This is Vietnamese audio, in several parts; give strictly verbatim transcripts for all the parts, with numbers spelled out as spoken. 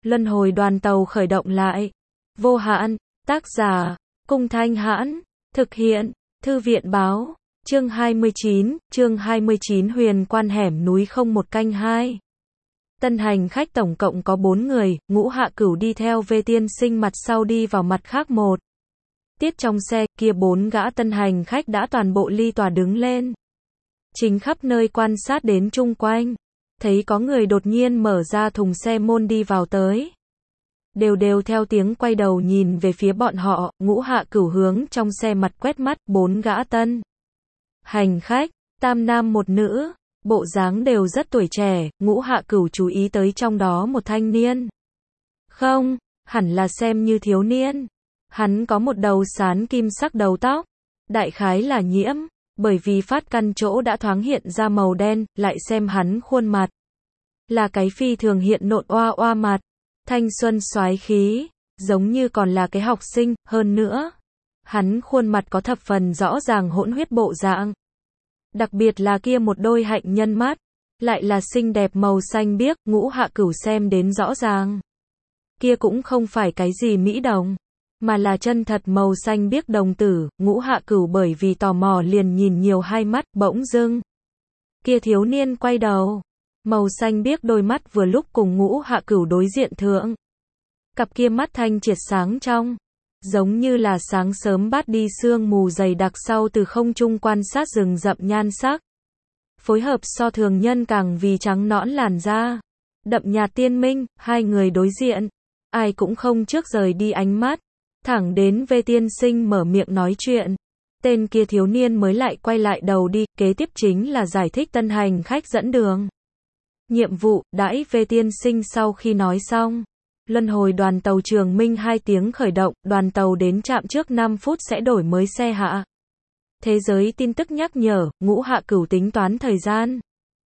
Luân hồi đoàn tàu khởi động lại. Vô hạn, tác giả, Cung Thanh Hãn, thực hiện, Thư viện báo, chương hai mươi chín, chương hai mươi chín huyền quan hẻm núi không một canh hai. Tân hành khách tổng cộng có bốn người, Ngũ Hạ Cửu đi theo Vê Tiên Sinh mặt sau đi vào mặt khác một. Tiết trong xe, kia bốn gã tân hành khách đã toàn bộ ly tòa đứng lên. Chính khắp nơi quan sát đến chung quanh. Thấy có người đột nhiên mở ra thùng xe môn đi vào tới. Đều đều theo tiếng quay đầu nhìn về phía bọn họ, Ngũ Hạ Cửu hướng trong xe mặt quét mắt, bốn gã tân hành khách, tam nam một nữ, bộ dáng đều rất tuổi trẻ, Ngũ Hạ Cửu chú ý tới trong đó một thanh niên. Không, hẳn là xem như thiếu niên. Hắn có một đầu sán kim sắc đầu tóc, đại khái là nhiễm, bởi vì phát căn chỗ đã thoáng hiện ra màu đen, lại xem hắn khuôn mặt. Là cái phi thường hiện nộn oa oa mặt, thanh xuân soái khí, giống như còn là cái học sinh, hơn nữa. Hắn khuôn mặt có thập phần rõ ràng hỗn huyết bộ dạng. Đặc biệt là kia một đôi hạnh nhân mắt, lại là xinh đẹp màu xanh biếc, Ngũ Hạ Cửu xem đến rõ ràng. Kia cũng không phải cái gì mỹ đồng, mà là chân thật màu xanh biếc đồng tử, Ngũ Hạ Cửu bởi vì tò mò liền nhìn nhiều hai mắt, bỗng dưng. Kia thiếu niên quay đầu, màu xanh biếc đôi mắt vừa lúc cùng Ngũ Hạ Cửu đối diện thượng. Cặp kia mắt thanh triệt sáng trong, giống như là sáng sớm bát đi sương mù dày đặc sau từ không trung quan sát rừng rậm nhan sắc. Phối hợp so thường nhân càng vì trắng nõn làn da. Đậm nhạt tiên minh, hai người đối diện. Ai cũng không trước rời đi ánh mắt. Thẳng đến Vê Tiên Sinh mở miệng nói chuyện. Tên kia thiếu niên mới lại quay lại đầu đi, kế tiếp chính là giải thích tân hành khách dẫn đường. Nhiệm vụ, đãi Vê Tiên Sinh sau khi nói xong. Luân hồi đoàn tàu Trường Minh hai tiếng khởi động, đoàn tàu đến trạm trước năm phút sẽ đổi mới xe hạ. Thế giới tin tức nhắc nhở, Ngũ Hạ Cửu tính toán thời gian.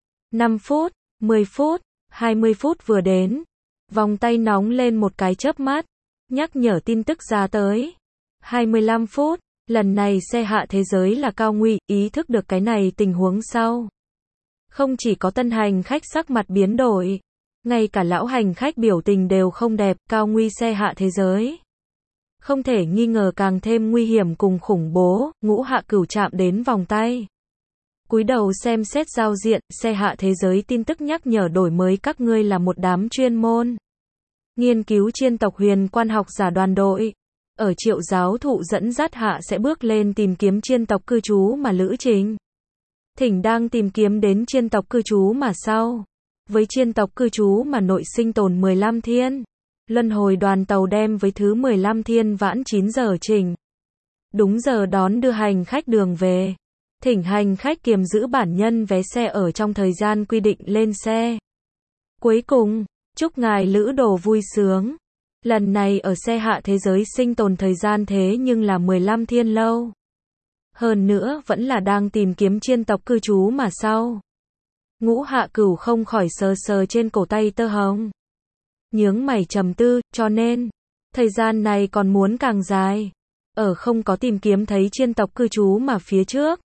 năm phút, mười phút, hai mươi phút vừa đến. Vòng tay nóng lên một cái chớp mắt. Nhắc nhở tin tức ra tới. hai mươi lăm phút, lần này xe hạ thế giới là Cao Nguy, ý thức được cái này tình huống sau. Không chỉ có tân hành khách sắc mặt biến đổi. Ngay cả lão hành khách biểu tình đều không đẹp, Cao Nguy xe hạ thế giới. Không thể nghi ngờ càng thêm nguy hiểm cùng khủng bố, Ngũ Hạ Cửu chạm đến vòng tay. Cúi đầu xem xét giao diện, xe hạ thế giới tin tức nhắc nhở đổi mới các ngươi là một đám chuyên môn. Nghiên cứu chiên tộc huyền quan học giả đoàn đội. Ở Triệu giáo thụ dẫn dắt hạ sẽ bước lên tìm kiếm chiên tộc cư trú mà lữ trình. Thỉnh đang tìm kiếm đến chiên tộc cư trú mà sau. Với chiên tộc cư trú mà nội sinh tồn mười lăm thiên. Luân hồi đoàn tàu đem với thứ mười lăm thiên vãn chín giờ trình. Đúng giờ đón đưa hành khách đường về. Thỉnh hành khách kiềm giữ bản nhân vé xe ở trong thời gian quy định lên xe. Cuối cùng, chúc ngài lữ đồ vui sướng. Lần này ở xe hạ thế giới sinh tồn thời gian thế nhưng là mười lăm thiên lâu. Hơn nữa vẫn là đang tìm kiếm chiên tộc cư trú mà sau. Ngũ Hạ Cửu không khỏi sờ sờ trên cổ tay tơ hồng. Nhướng mày trầm tư, cho nên, thời gian này còn muốn càng dài. Ở không có tìm kiếm thấy chiên tộc cư trú mà phía trước.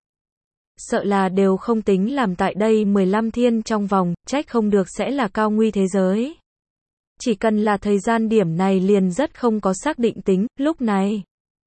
Sợ là đều không tính làm tại đây mười lăm thiên trong vòng, trách không được sẽ là Cao Nguy thế giới. Chỉ cần là thời gian điểm này liền rất không có xác định tính, lúc này.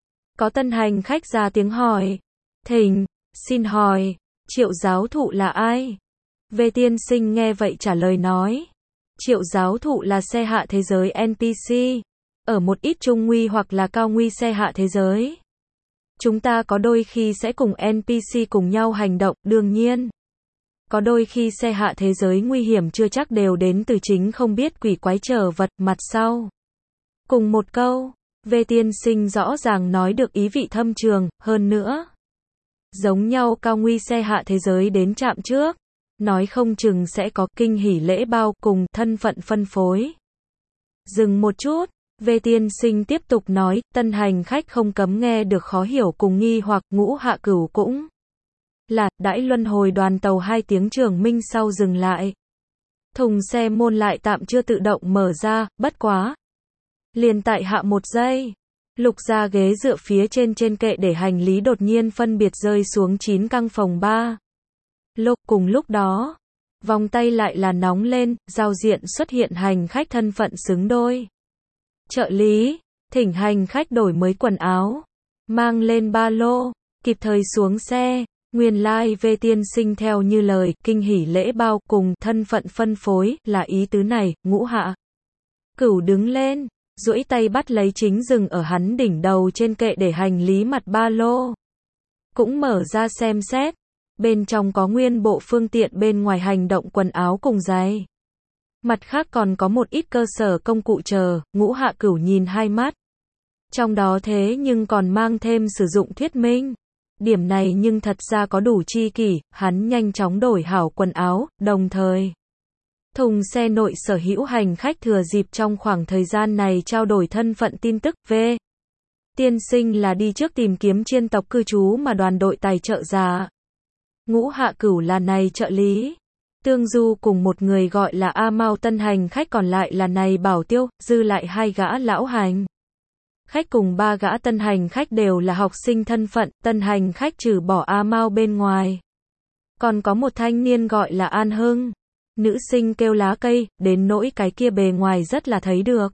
Có tân hành khách ra tiếng hỏi. Thỉnh, xin hỏi, Triệu giáo thụ là ai? Vê Tiên Sinh nghe vậy trả lời nói. Triệu giáo thụ là xe hạ thế giới en pê xê. Ở một ít trung nguy hoặc là cao nguy xe hạ thế giới. Chúng ta có đôi khi sẽ cùng en pê xê cùng nhau hành động, đương nhiên. Có đôi khi xe hạ thế giới nguy hiểm chưa chắc đều đến từ chính không biết quỷ quái trở vật mặt sau. Cùng một câu, Vê Tiên Sinh rõ ràng nói được ý vị thâm trường, hơn nữa. Giống nhau cao nguy xe hạ thế giới đến trạm trước. Nói không chừng sẽ có kinh hỉ lễ bao cùng thân phận phân phối. Dừng một chút, Vê Tiên Sinh tiếp tục nói, tân hành khách không cấm nghe được khó hiểu cùng nghi hoặc Ngũ Hạ Cửu cũng là, đãi luân hồi đoàn tàu hai tiếng Trường Minh sau dừng lại. Thùng xe môn lại tạm chưa tự động mở ra, bất quá. Liền tại hạ một giây. Lục ra ghế dựa phía trên trên kệ để hành lý đột nhiên phân biệt rơi xuống chín căn phòng ba. Lục cùng lúc đó, Vòng tay lại là nóng lên, giao diện xuất hiện hành khách thân phận xứng đôi. Trợ lý, thỉnh hành khách đổi mới quần áo, mang lên ba lô, kịp thời xuống xe. Nguyên lai like V tiên sinh theo như lời, kinh hỉ lễ bao cùng thân phận phân phối, là ý tứ này. Ngũ Hạ Cửu đứng lên, duỗi tay bắt lấy chính dừng ở hắn đỉnh đầu trên kệ để hành lý mặt ba lô. Cũng mở ra xem xét, bên trong có nguyên bộ phương tiện bên ngoài hành động quần áo cùng giày. Mặt khác còn có một ít cơ sở công cụ chờ. Ngũ Hạ Cửu nhìn hai mắt. Trong đó thế nhưng còn mang thêm sử dụng thuyết minh. Điểm này nhưng thật ra có đủ chi kỷ, hắn nhanh chóng đổi hảo quần áo, đồng thời thùng xe nội sở hữu hành khách thừa dịp trong khoảng thời gian này trao đổi thân phận tin tức. V tiên sinh là đi trước tìm kiếm chiên tộc cư trú mà đoàn đội tài trợ giả. Ngũ Hạ Cửu là này trợ lý. Tương Du cùng một người gọi là A Mao tân hành khách, còn lại là này Bảo Tiêu, dư lại hai gã lão hành khách cùng ba gã tân hành khách đều là học sinh thân phận. Tân hành khách trừ bỏ A Mao bên ngoài, còn có một thanh niên gọi là An Hưng. Nữ sinh kêu Lá Cây, đến nỗi cái kia bề ngoài rất là thấy được.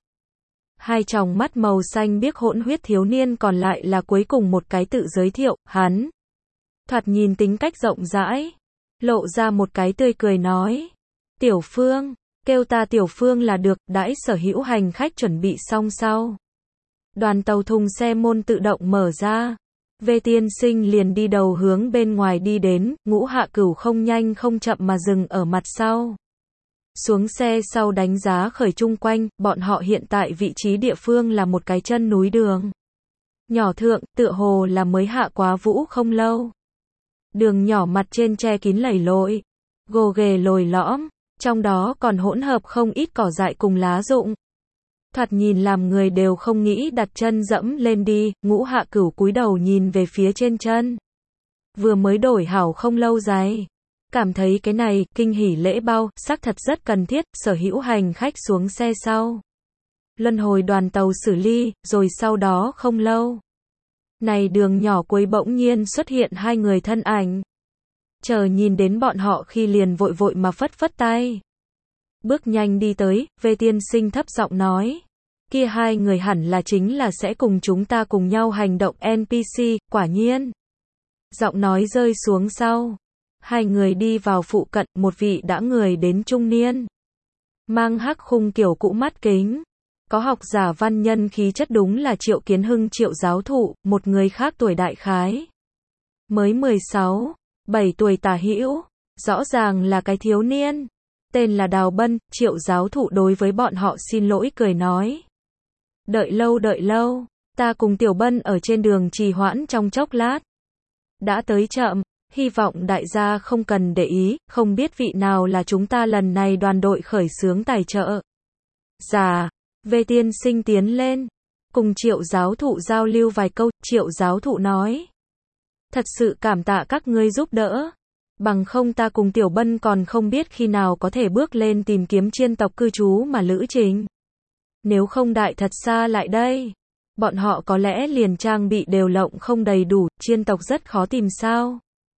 Hai tròng mắt màu xanh biếc hỗn huyết thiếu niên còn lại là cuối cùng một cái tự giới thiệu. Hắn thoạt nhìn tính cách rộng rãi, lộ ra một cái tươi cười nói: Tiểu Phương, kêu ta Tiểu Phương là được. Đãi sở hữu hành khách chuẩn bị xong sau, đoàn tàu thùng xe môn tự động mở ra. V tiên sinh liền đi đầu hướng bên ngoài đi đến. Ngũ Hạ Cửu không nhanh không chậm mà dừng ở mặt sau. Xuống xe sau đánh giá khởi chung quanh, bọn họ hiện tại vị trí địa phương là một cái chân núi đường nhỏ thượng, tựa hồ là mới hạ quá vũ không lâu. Đường nhỏ mặt trên che kín lầy lội, gồ ghề lồi lõm, trong đó còn hỗn hợp không ít cỏ dại cùng lá rụng. Thoạt nhìn làm người đều không nghĩ đặt chân dẫm lên đi. Ngũ Hạ Cửu cúi đầu nhìn về phía trên chân. Vừa mới đổi hảo không lâu giày. Cảm thấy cái này, kinh hỉ lễ bao, xác thật rất cần thiết. Sở hữu hành khách xuống xe sau. Luân hồi đoàn tàu xử lý, rồi sau đó không lâu. Này đường nhỏ cuối bỗng nhiên xuất hiện hai người thân ảnh. Chờ nhìn đến bọn họ khi liền vội vội mà phất phất tay. Bước nhanh đi tới, V tiên sinh thấp giọng nói. Kia hai người hẳn là chính là sẽ cùng chúng ta cùng nhau hành động N P C, quả nhiên. Giọng nói rơi xuống sau. Hai người đi vào phụ cận, một vị đã người đến trung niên. Mang hắc khung kiểu cũ mắt kính. Có học giả văn nhân khí chất đúng là Triệu Kiến Hưng Triệu giáo thụ, một người khác tuổi đại khái. Mới mười sáu, bảy tuổi tả hữu, rõ ràng là cái thiếu niên. Tên là Đào Bân. Triệu giáo thụ đối với bọn họ xin lỗi cười nói. Đợi lâu đợi lâu, ta cùng Tiểu Bân ở trên đường trì hoãn trong chốc lát. Đã tới chậm, hy vọng đại gia không cần để ý, không biết vị nào là chúng ta lần này đoàn đội khởi xướng tài trợ. Dạ, V tiên sinh tiến lên, cùng Triệu giáo thụ giao lưu vài câu. Triệu giáo thụ nói. Thật sự cảm tạ các ngươi giúp đỡ. Bằng không ta cùng Tiểu Bân còn không biết khi nào có thể bước lên tìm kiếm chiên tộc cư trú mà lữ trình. Nếu không đại thật xa lại đây, bọn họ có lẽ liền trang bị đều lộng không đầy đủ, chiên tộc rất khó tìm sao.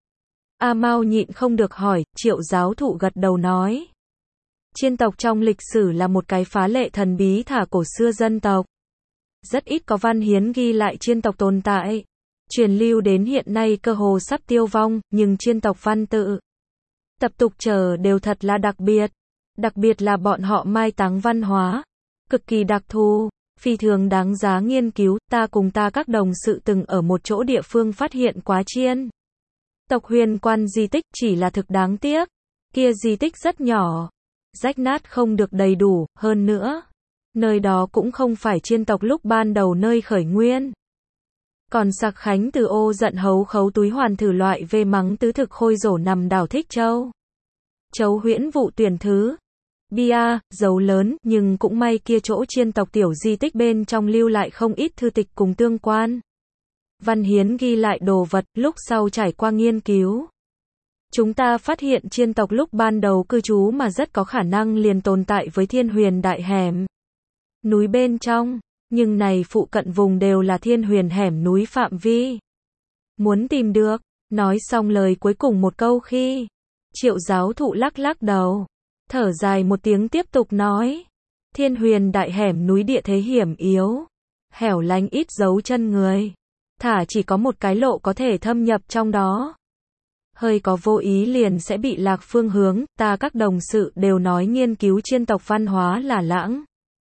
A Mao nhịn không được hỏi. Triệu giáo thụ gật đầu nói. Chiên tộc trong lịch sử là một cái phá lệ thần bí thả cổ xưa dân tộc. Rất ít có văn hiến ghi lại chiên tộc tồn tại. Truyền lưu đến hiện nay cơ hồ sắp tiêu vong, nhưng chiên tộc văn tự, tập tục chờ đều thật là đặc biệt. Đặc biệt là bọn họ mai táng văn hóa. Cực kỳ đặc thù, phi thường đáng giá nghiên cứu. Ta cùng ta các đồng sự từng ở một chỗ địa phương phát hiện quá chiên tộc huyền quan di tích, chỉ là thực đáng tiếc. Kia di tích rất nhỏ, rách nát không được đầy đủ, hơn nữa. Nơi đó cũng không phải chiên tộc lúc ban đầu nơi khởi nguyên. Còn Sạc Khánh từ ô giận hấu khấu túi hoàn thử loại về mắng tứ thực khôi rổ nằm đảo Thích Châu. Chấu huyễn vụ tuyển thứ. Bia, dấu lớn, nhưng cũng may kia chỗ chiên tộc tiểu di tích bên trong lưu lại không ít thư tịch cùng tương quan. Văn hiến ghi lại đồ vật, lúc sau trải qua nghiên cứu. Chúng ta phát hiện chiên tộc lúc ban đầu cư trú mà rất có khả năng liền tồn tại với Thiên Huyền đại hẻm núi bên trong, nhưng này phụ cận vùng đều là Thiên Huyền hẻm núi phạm vi. Muốn tìm được, nói xong lời cuối cùng một câu khi Triệu giáo thụ lắc lắc đầu, thở dài một tiếng tiếp tục nói. Thiên Huyền đại hẻm núi địa thế hiểm yếu, hẻo lánh ít dấu chân người. Thả chỉ có một cái lộ có thể thâm nhập trong đó. Hơi có vô ý liền sẽ bị lạc phương hướng, ta các đồng sự đều nói nghiên cứu chiên tộc văn hóa là lãng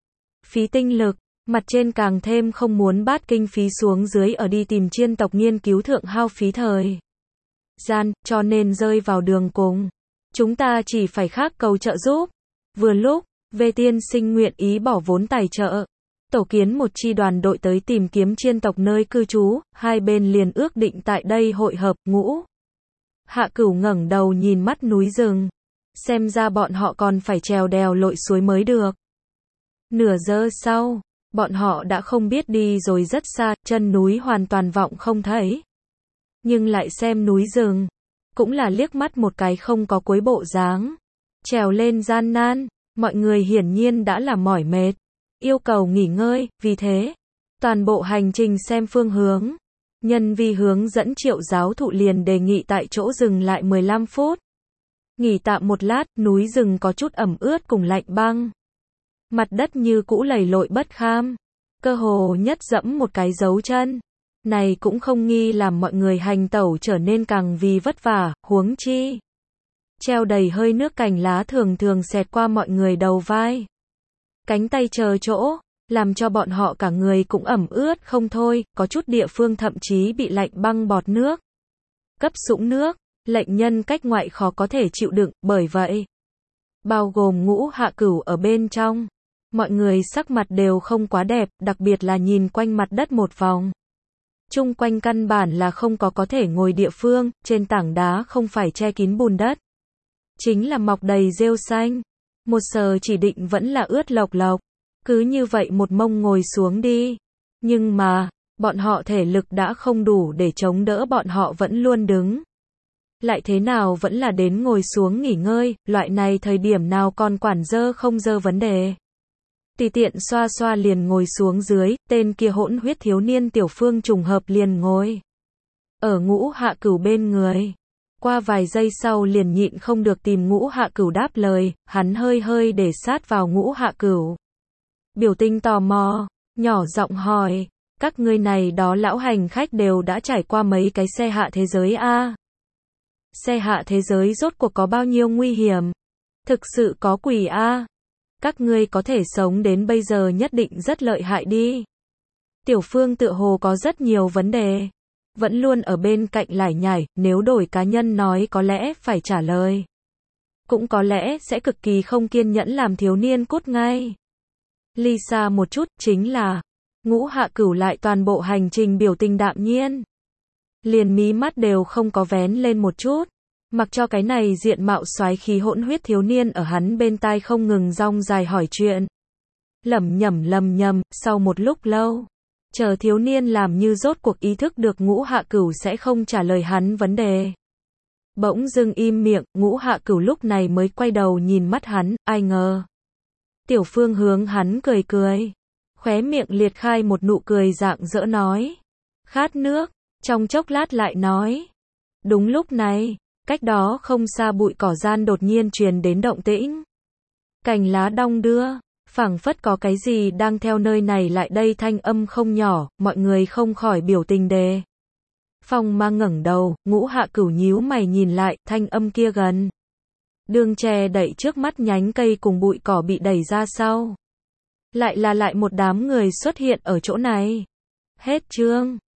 phí tinh lực, mặt trên càng thêm không muốn bát kinh phí xuống dưới ở đi tìm chiên tộc nghiên cứu thượng hao phí thời gian, cho nên rơi vào đường cùng. Chúng ta chỉ phải khác cầu trợ giúp. Vừa lúc, Vệ tiên sinh nguyện ý bỏ vốn tài trợ, tổ kiến một chi đoàn đội tới tìm kiếm chiên tộc nơi cư trú, hai bên liền ước định tại đây hội hợp. Ngũ Hạ Cửu ngẩng đầu nhìn mắt núi rừng, xem ra bọn họ còn phải trèo đèo lội suối mới được. Nửa giờ sau, bọn họ đã không biết đi rồi rất xa, chân núi hoàn toàn vọng không thấy. Nhưng lại xem núi rừng, cũng là liếc mắt một cái không có cuối bộ dáng. Trèo lên gian nan, mọi người hiển nhiên đã là mỏi mệt, yêu cầu nghỉ ngơi, vì thế, toàn bộ hành trình xem phương hướng. Nhân vi hướng dẫn Triệu giáo thụ liền đề nghị tại chỗ dừng lại mười lăm phút. Nghỉ tạm một lát, núi rừng có chút ẩm ướt cùng lạnh băng. Mặt đất như cũ lầy lội bất kham, cơ hồ nhất dẫm một cái dấu chân. Này cũng không nghi làm mọi người hành tẩu trở nên càng vì vất vả, huống chi. Treo đầy hơi nước cành lá thường thường xẹt qua mọi người đầu vai. Cánh tay chờ chỗ, làm cho bọn họ cả người cũng ẩm ướt không thôi, có chút địa phương thậm chí bị lạnh băng bọt nước. Cấp sũng nước, lệnh nhân cách ngoại khó có thể chịu đựng, bởi vậy, bao gồm Ngũ Hạ Cửu ở bên trong, mọi người sắc mặt đều không quá đẹp, đặc biệt là nhìn quanh mặt đất một vòng. Chung quanh căn bản là không có có thể ngồi địa phương, trên tảng đá không phải che kín bùn đất, chính là mọc đầy rêu xanh. Một sờ chỉ định vẫn là ướt lộc lộc. Cứ như vậy một mông ngồi xuống đi. Nhưng mà, bọn họ thể lực đã không đủ để chống đỡ, bọn họ vẫn luôn đứng. Lại thế nào vẫn là đến ngồi xuống nghỉ ngơi, loại này thời điểm nào còn quản dơ không dơ vấn đề. Tùy tiện xoa xoa liền ngồi xuống dưới, tên kia hỗn huyết thiếu niên Tiểu Phương trùng hợp liền ngồi ở Ngũ Hạ Cửu bên người. Qua vài giây sau liền nhịn không được tìm Ngũ Hạ Cửu đáp lời, hắn hơi hơi để sát vào Ngũ Hạ Cửu. Biểu tình tò mò, nhỏ giọng hỏi, các ngươi này đó lão hành khách đều đã trải qua mấy cái xe hạ thế giới a? Xe hạ thế giới rốt cuộc có bao nhiêu nguy hiểm? Thực sự có quỷ a? Các ngươi có thể sống đến bây giờ nhất định rất lợi hại đi. Tiểu Phương tựa hồ có rất nhiều vấn đề, vẫn luôn ở bên cạnh lải nhải, nếu đổi cá nhân nói có lẽ phải trả lời. Cũng có lẽ sẽ cực kỳ không kiên nhẫn làm thiếu niên cút ngay. Ly xa một chút, chính là, Ngũ Hạ Cửu lại toàn bộ hành trình biểu tình đạm nhiên. Liền mí mắt đều không có vén lên một chút. Mặc cho cái này diện mạo soái khí hỗn huyết thiếu niên ở hắn bên tai không ngừng rong dài hỏi chuyện. Lẩm nhẩm lầm nhầm, sau một lúc lâu, chờ thiếu niên làm như rốt cuộc ý thức được Ngũ Hạ Cửu sẽ không trả lời hắn vấn đề. Bỗng dưng im miệng, Ngũ Hạ Cửu lúc này mới quay đầu nhìn mắt hắn, ai ngờ. Tiểu Phương hướng hắn cười cười, khóe miệng liệt khai một nụ cười rạng rỡ nói. Khát nước, trong chốc lát lại nói. Đúng lúc này, cách đó không xa bụi cỏ gian đột nhiên truyền đến động tĩnh. Cành lá đong đưa, phảng phất có cái gì đang theo nơi này lại đây, thanh âm không nhỏ, mọi người không khỏi biểu tình đề. Phong Ma ngẩng đầu, Ngũ Hạ Cửu nhíu mày nhìn lại, thanh âm kia gần. Đường che đẩy trước mắt nhánh cây cùng bụi cỏ bị đẩy ra sau. Lại là lại một đám người xuất hiện ở chỗ này. Hết chương.